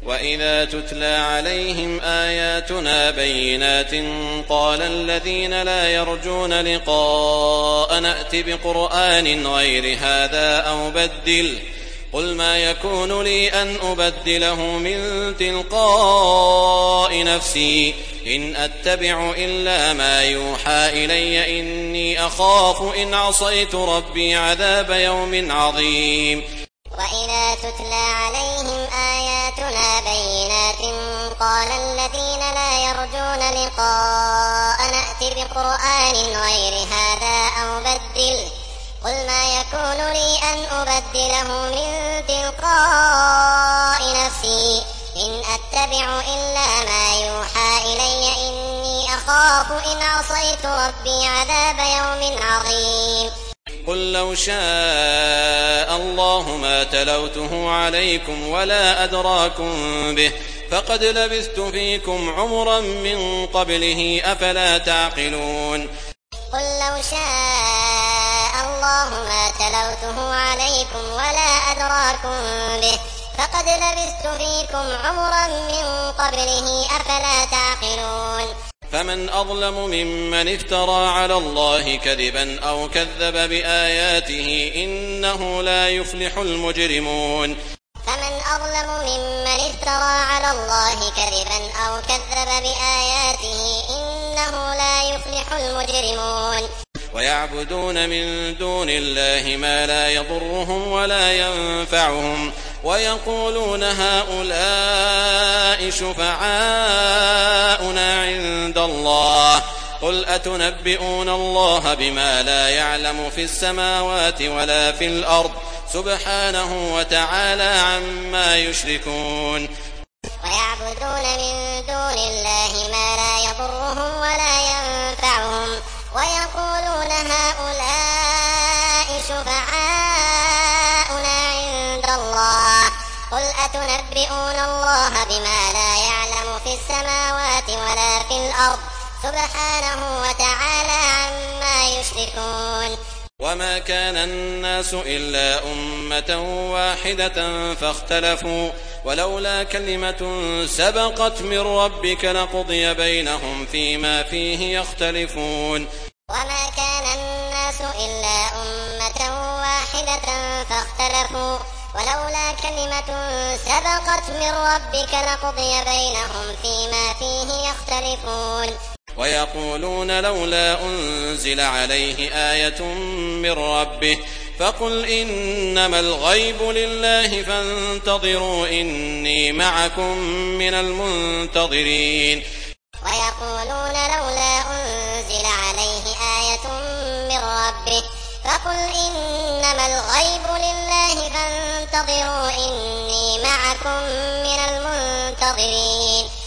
وإذا تتلى عليهم آياتنا بينات قال الذين لا يرجون لقاء نأت بقرآن غير هذا أو بدل قل ما يكون لي أن أبدله من تلقاء نفسي إن أتبع إلا ما يوحى إلي إني أخاف إن عصيت ربي عذاب يوم عظيم. وإذا تتلى عليهم آياتنا بينات قال الذين لا يرجون لقاء نأت بقرآن غير هذا أو بدل قل ما يكون لي أن أبدله من تلقاء نفسي إن أتبع إلا ما يوحى إلي إني أخاف إن عصيت ربي عذاب يوم عظيم. قل لو شاء الله ما تلوته عليكم ولا أدراكم به فقد لبثت فيكم عمرا من قبله أفلا تعقلون. قل لو شاء الله ما تلوته عليكم ولا أدراكم به فقد لبثت فيكم عمرا من قبله أفلا تعقلون. فمن أظلم ممن افترى على الله كذبا أو كذب بآياته إنه لا يفلح المجرمون. فمن أظلم ممن افترى على الله كذبا أو كذب بآياته إنه لا يفلح المجرمون. ويعبدون من دون الله ما لا يضرهم ولا ينفعهم ويقولون هؤلاء شفعاؤنا عند الله قل أتنبئون الله بما لا يعلم في السماوات ولا في الأرض سبحانه وتعالى عما يشركون. ويعبدون من دون الله ما لا يضرهم ولا ينفعهم ويقولون هؤلاء شفعاؤنا عند الله قل أتنبئون الله بما لا يعلم في السماوات ولا في الأرض سبحانه وتعالى عما يشركون. وما كان الناس إلا أمة واحدة فاختلفوا ولولا كلمة سبقت من ربك لقضي بينهم فيما فيه يختلفون. وما كان الناس إلا أمة واحدة فاختلفوا ولولا كلمة سبقت من ربك لقضي بينهم فيما فيه يختلفون. ويقولون لولا أنزل عليه آية من ربه فقل إنما الغيب لله فانتظروا إني معكم من المنتظرين. ويقولون لولا أنزل عليه آية من ربه فقل إنما الغيب لله فانتظروا إني معكم من المنتظرين.